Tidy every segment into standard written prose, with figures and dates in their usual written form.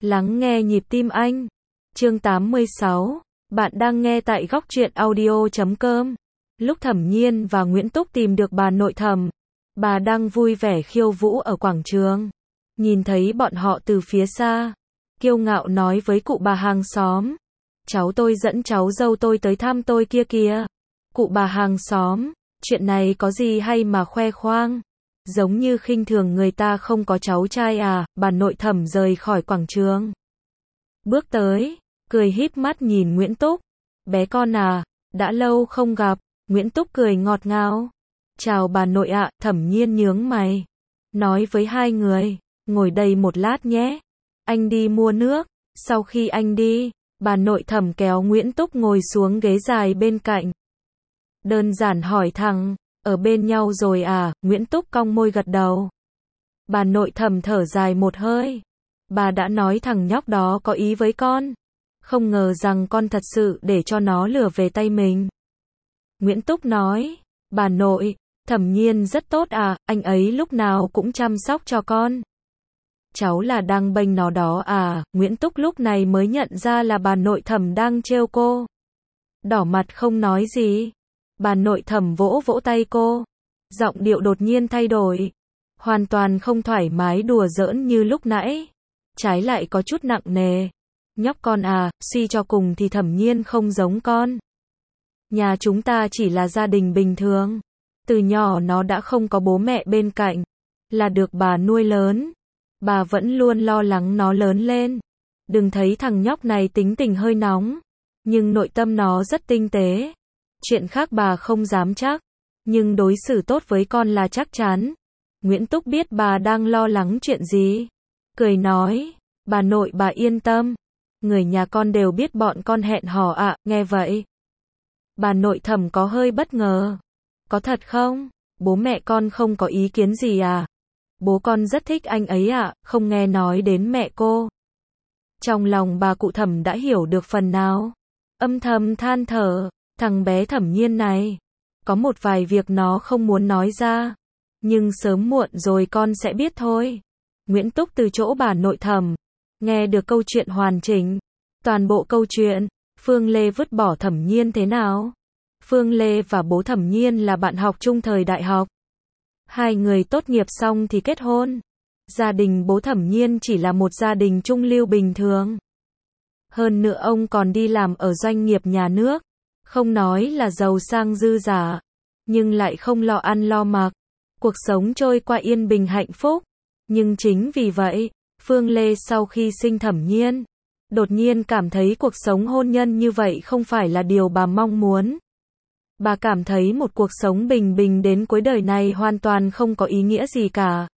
Lắng nghe nhịp tim anh. Chương 86. Bạn đang nghe tại góc truyện audio.com. Lúc Thẩm Nhiên và Nguyễn Túc tìm được bà nội Thẩm, bà đang vui vẻ khiêu vũ ở quảng trường. Nhìn thấy bọn họ từ phía xa, kiêu ngạo nói với cụ bà hàng xóm: cháu tôi dẫn cháu dâu tôi tới thăm tôi kia kìa. Cụ bà hàng xóm, chuyện này có gì hay mà khoe khoang? Giống như khinh thường người ta không có cháu trai à? Bà nội Thẩm rời khỏi quảng trường, bước tới, cười híp mắt nhìn Nguyễn Túc. Bé con à, đã lâu không gặp. Nguyễn Túc cười ngọt ngào. Chào bà nội ạ. Thẩm Nhiên nhướng mày, nói với hai người: ngồi đây một lát nhé, anh đi mua nước. Sau khi anh đi, bà nội Thẩm kéo Nguyễn Túc ngồi xuống ghế dài bên cạnh. Đơn giản hỏi thẳng: ở bên nhau rồi à? Nguyễn Túc cong môi gật đầu. Bà nội Thẩm thở dài một hơi. Bà đã nói thằng nhóc đó có ý với con, không ngờ rằng con thật sự để cho nó lừa về tay mình. Nguyễn Túc nói: bà nội, Thẩm Nhiên rất tốt à, anh ấy lúc nào cũng chăm sóc cho con. Cháu là đang bênh nó đó à? Nguyễn Túc lúc này mới nhận ra là bà nội Thẩm đang trêu cô. Đỏ mặt không nói gì. Bà nội Thẩm vỗ vỗ tay cô, giọng điệu đột nhiên thay đổi, hoàn toàn không thoải mái đùa giỡn như lúc nãy, trái lại có chút nặng nề. Nhóc con à, suy cho cùng thì Thẩm Nhiên không giống con. Nhà chúng ta chỉ là gia đình bình thường, từ nhỏ nó đã không có bố mẹ bên cạnh, là được bà nuôi lớn. Bà vẫn luôn lo lắng nó lớn lên. Đừng thấy thằng nhóc này tính tình hơi nóng, nhưng nội tâm nó rất tinh tế. Chuyện khác bà không dám chắc, nhưng đối xử tốt với con là chắc chắn. Nguyễn Túc biết bà đang lo lắng chuyện gì, cười nói: bà nội bà yên tâm, người nhà con đều biết bọn con hẹn hò ạ. Nghe vậy, bà nội Thẩm có hơi bất ngờ. Có thật không? Bố mẹ con không có ý kiến gì à? Bố con rất thích anh ấy ạ, không nghe nói đến mẹ cô. Trong lòng bà cụ Thẩm đã hiểu được phần nào, âm thầm than thở: thằng bé Thẩm Nhiên này, có một vài việc nó không muốn nói ra, nhưng sớm muộn rồi con sẽ biết thôi. Nguyễn Túc từ chỗ bà nội Thẩm nghe được câu chuyện hoàn chỉnh, toàn bộ câu chuyện, Phương Lê vứt bỏ Thẩm Nhiên thế nào. Phương Lê và bố Thẩm Nhiên là bạn học chung thời đại học. Hai người tốt nghiệp xong thì kết hôn. Gia đình bố Thẩm Nhiên chỉ là một gia đình trung lưu bình thường. Hơn nữa ông còn đi làm ở doanh nghiệp nhà nước. Không nói là giàu sang dư dả, nhưng lại không lo ăn lo mặc. Cuộc sống trôi qua yên bình hạnh phúc. Nhưng chính vì vậy, Phương Lê sau khi sinh Thẩm Nhiên, đột nhiên cảm thấy cuộc sống hôn nhân như vậy không phải là điều bà mong muốn. Bà cảm thấy một cuộc sống bình bình đến cuối đời này hoàn toàn không có ý nghĩa gì cả.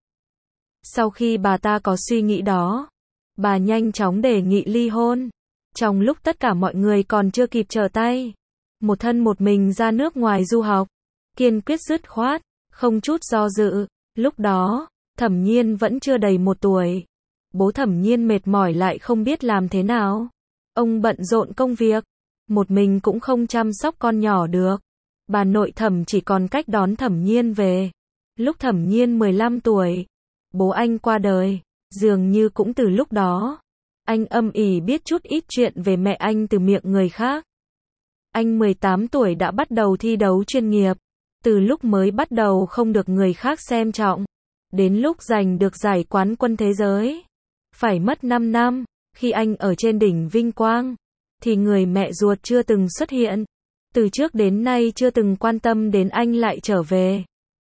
Sau khi bà ta có suy nghĩ đó, bà nhanh chóng đề nghị ly hôn. Trong lúc tất cả mọi người còn chưa kịp trở tay, một thân một mình ra nước ngoài du học, kiên quyết dứt khoát, không chút do dự. Lúc đó, Thẩm Nhiên vẫn chưa đầy 1 tuổi. Bố Thẩm Nhiên mệt mỏi lại không biết làm thế nào. Ông bận rộn công việc, một mình cũng không chăm sóc con nhỏ được. Bà nội Thẩm chỉ còn cách đón Thẩm Nhiên về. Lúc Thẩm Nhiên 15 tuổi, bố anh qua đời. Dường như cũng từ lúc đó, anh âm ỉ biết chút ít chuyện về mẹ anh từ miệng người khác. Anh 18 tuổi đã bắt đầu thi đấu chuyên nghiệp. Từ lúc mới bắt đầu không được người khác xem trọng, đến lúc giành được giải quán quân thế giới, phải mất 5 năm. Khi anh ở trên đỉnh vinh quang, thì người mẹ ruột chưa từng xuất hiện. Từ trước đến nay chưa từng quan tâm đến anh lại trở về,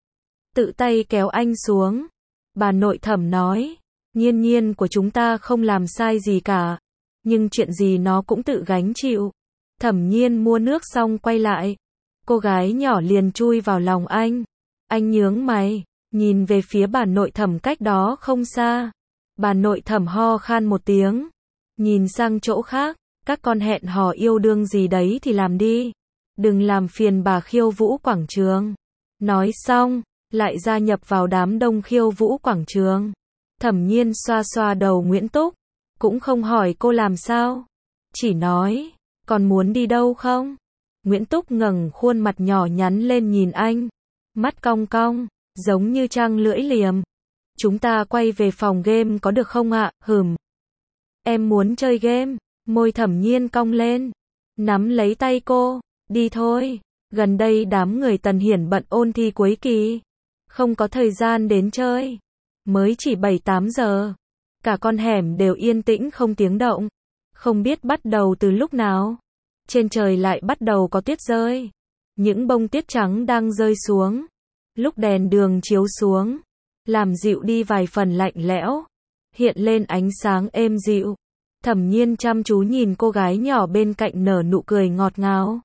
tự tay kéo anh xuống. Bà nội Thẩm nói: Nhiên Nhiên của chúng ta không làm sai gì cả, nhưng chuyện gì nó cũng tự gánh chịu. Thẩm Nhiên mua nước xong quay lại, cô gái nhỏ liền chui vào lòng anh. Anh nhướng mày, nhìn về phía bà nội Thẩm cách đó không xa. Bà nội Thẩm ho khan một tiếng, nhìn sang chỗ khác. Các con hẹn hò yêu đương gì đấy thì làm đi, đừng làm phiền bà khiêu vũ quảng trường. Nói xong, lại gia nhập vào đám đông khiêu vũ quảng trường. Thẩm Nhiên xoa xoa đầu Nguyễn Túc, cũng không hỏi cô làm sao, chỉ nói: còn muốn đi đâu không? Nguyễn Túc ngẩng khuôn mặt nhỏ nhắn lên nhìn anh, mắt cong cong, giống như trăng lưỡi liềm. Chúng ta quay về phòng game có được không ạ? em muốn chơi game. Môi Thẩm Nhiên cong lên, nắm lấy tay cô, đi thôi. Gần đây đám người Tần Hiển bận ôn thi cuối kỳ, không có thời gian đến chơi. Mới chỉ 7-8 giờ, cả con hẻm đều yên tĩnh không tiếng động. Không biết bắt đầu từ lúc nào, trên trời lại bắt đầu có tuyết rơi. Những bông tuyết trắng đang rơi xuống, lúc đèn đường chiếu xuống, làm dịu đi vài phần lạnh lẽo, hiện lên ánh sáng êm dịu. Thẩm Nhiên chăm chú nhìn cô gái nhỏ bên cạnh nở nụ cười ngọt ngào.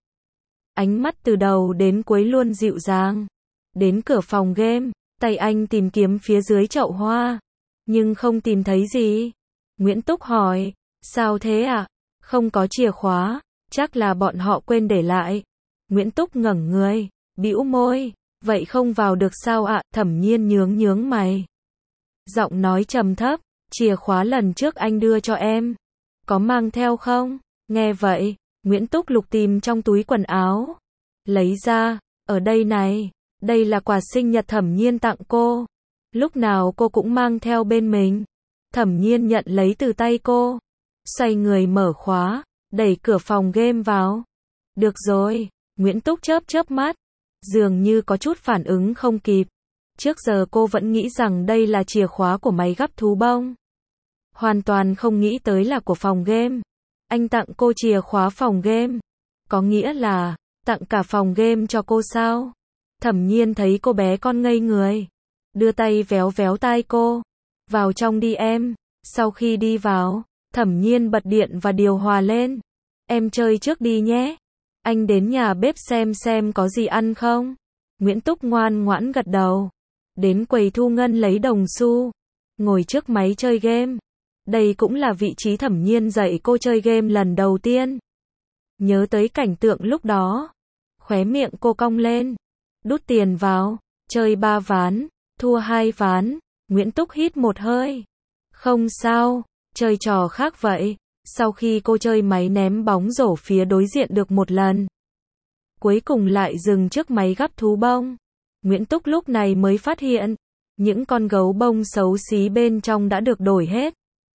Ánh mắt từ đầu đến cuối luôn dịu dàng. Đến cửa phòng game, tay anh tìm kiếm phía dưới chậu hoa, nhưng không tìm thấy gì. Nguyễn Túc hỏi, sao thế ạ? Không có chìa khóa, chắc là bọn họ quên để lại. Nguyễn Túc ngẩng người, bĩu môi, vậy không vào được sao ạ? Thẩm Nhiên nhướng nhướng mày. Giọng nói trầm thấp, chìa khóa lần trước anh đưa cho em, có mang theo không? Nghe vậy, Nguyễn Túc lục tìm trong túi quần áo, lấy ra, ở đây này, đây là quà sinh nhật Thẩm Nhiên tặng cô. Lúc nào cô cũng mang theo bên mình. Thẩm Nhiên nhận lấy từ tay cô, xoay người mở khóa, đẩy cửa phòng game vào. Được rồi, Nguyễn Túc chớp chớp mắt, dường như có chút phản ứng không kịp. Trước giờ cô vẫn nghĩ rằng đây là chìa khóa của máy gắp thú bông. Hoàn toàn không nghĩ tới là của phòng game. Anh tặng cô chìa khóa phòng game, có nghĩa là tặng cả phòng game cho cô sao? Thẩm Nhiên thấy cô bé con ngây người, đưa tay véo véo tai cô. Vào trong đi em. Sau khi đi vào, Thẩm Nhiên bật điện và điều hòa lên. Em chơi trước đi nhé. Anh đến nhà bếp xem có gì ăn không? Nguyễn Túc ngoan ngoãn gật đầu. Đến quầy thu ngân lấy đồng xu, ngồi trước máy chơi game. Đây cũng là vị trí Thẩm Nhiên dạy cô chơi game lần đầu tiên. Nhớ tới cảnh tượng lúc đó, khóe miệng cô cong lên. Đút tiền vào, chơi 3 ván, thua 2 ván. Nguyễn Túc hít một hơi. Không sao, chơi trò khác vậy. Sau khi cô chơi máy ném bóng rổ phía đối diện được một lần, cuối cùng lại dừng trước máy gắp thú bông. Nguyễn Túc lúc này mới phát hiện, những con gấu bông xấu xí bên trong đã được đổi hết.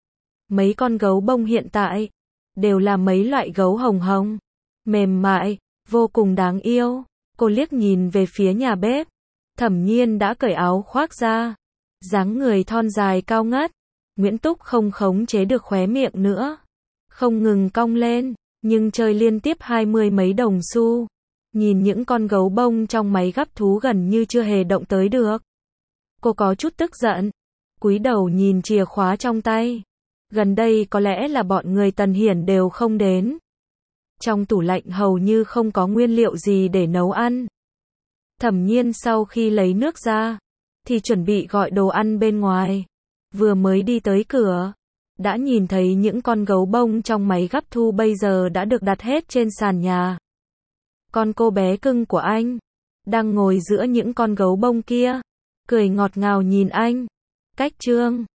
Mấy con gấu bông hiện tại, đều là mấy loại gấu hồng hồng, mềm mại, vô cùng đáng yêu. Cô liếc nhìn về phía nhà bếp. Thẩm Nhiên đã cởi áo khoác ra, dáng người thon dài cao ngất. Nguyễn Túc không khống chế được khóe miệng nữa, không ngừng cong lên, nhưng chơi liên tiếp 20 mấy đồng xu. Nhìn những con gấu bông trong máy gắp thú gần như chưa hề động tới được. Cô có chút tức giận, cúi đầu nhìn chìa khóa trong tay. Gần đây có lẽ là bọn người Tần Hiển đều không đến. Trong tủ lạnh hầu như không có nguyên liệu gì để nấu ăn. Thẩm Nhiên sau khi lấy nước ra, thì chuẩn bị gọi đồ ăn bên ngoài. Vừa mới đi tới cửa, đã nhìn thấy những con gấu bông trong máy gắp thú bây giờ đã được đặt hết trên sàn nhà. Con cô bé cưng của anh, đang ngồi giữa những con gấu bông kia, cười ngọt ngào nhìn anh. Cách chương